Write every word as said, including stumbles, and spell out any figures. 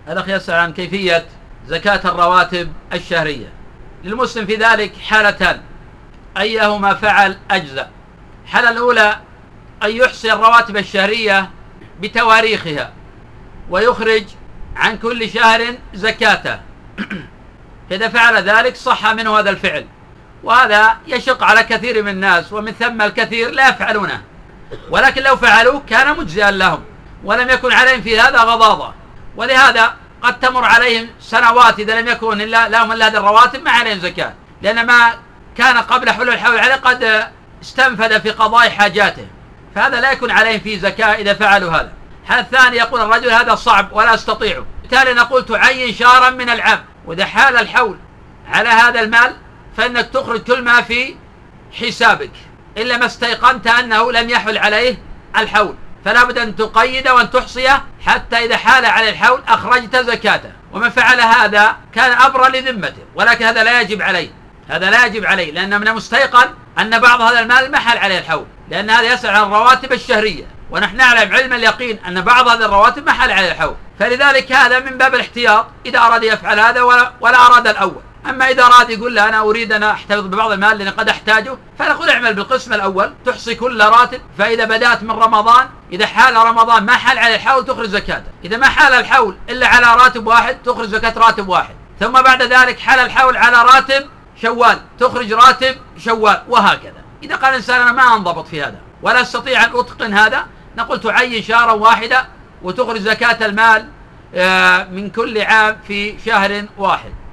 الأخ يسأل عن كيفية زكاة الرواتب الشهرية. للمسلم في ذلك حالتان، أيهما فعل أجزأ. الحالة الأولى أن يحصي الرواتب الشهرية بتواريخها ويخرج عن كل شهر زكاته. إذا فعل ذلك صح منه هذا الفعل، وهذا يشق على كثير من الناس، ومن ثم الكثير لا يفعلونه، ولكن لو فعلوا كان مجزئا لهم ولم يكن عليهم في هذا غضاضة. ولهذا قد تمر عليهم سنوات إذا لم يكن إلا لهم إلا هذه الرواتب ما عليهم زكاة، لأن ما كان قبل حلول الحول عليه قد استنفذ في قضاء حاجاته، فهذا لا يكون عليهم فيه زكاة إذا فعلوا هذا. الحالة الثانية يقول الرجل هذا صعب ولا أستطيعه، بالتالي نقول تعين شهرا من العام، وإذا حال الحول على هذا المال فإنك تخرج كل ما في حسابك إلا ما استيقنت أنه لم يحل عليه الحول، فلا بد أن تقيد وأن تحصيه حتى إذا حال عليه الحول أخرجت زكاته. ومن فعل هذا كان أبرى لذمته، ولكن هذا لا يجب عليه، هذا لا يجب عليه، لأن من المستيقن أن بعض هذا المال ما حل عليه الحول، لأن هذا يسأل عن الرواتب الشهرية، ونحن نعلم علم اليقين أن بعض هذه الرواتب ما حل عليه الحول، فلذلك هذا من باب الاحتياط إذا أراد يفعل هذا ولا, ولا أراد الأول. أما إذا أراد يقول لا أنا أريد أن أحتفظ ببعض المال لأن قد أحتاجه، فنقول اعمل بالقسم الأول، تحصي كل راتب، فإذا بدأت من رمضان إذا حال رمضان ما حل على الحول تخرج زكاته، إذا ما حال الحول إلا على راتب واحد تخرج زكاة راتب واحد، ثم بعد ذلك حال الحول على راتب شوال تخرج راتب شوال، وهكذا. إذا قال الإنسان أنا ما أنضبط في هذا ولا أستطيع أن أتقن هذا، نقول تعين شهرا واحدة وتخرج زكاة المال من كل عام في شهر واحد.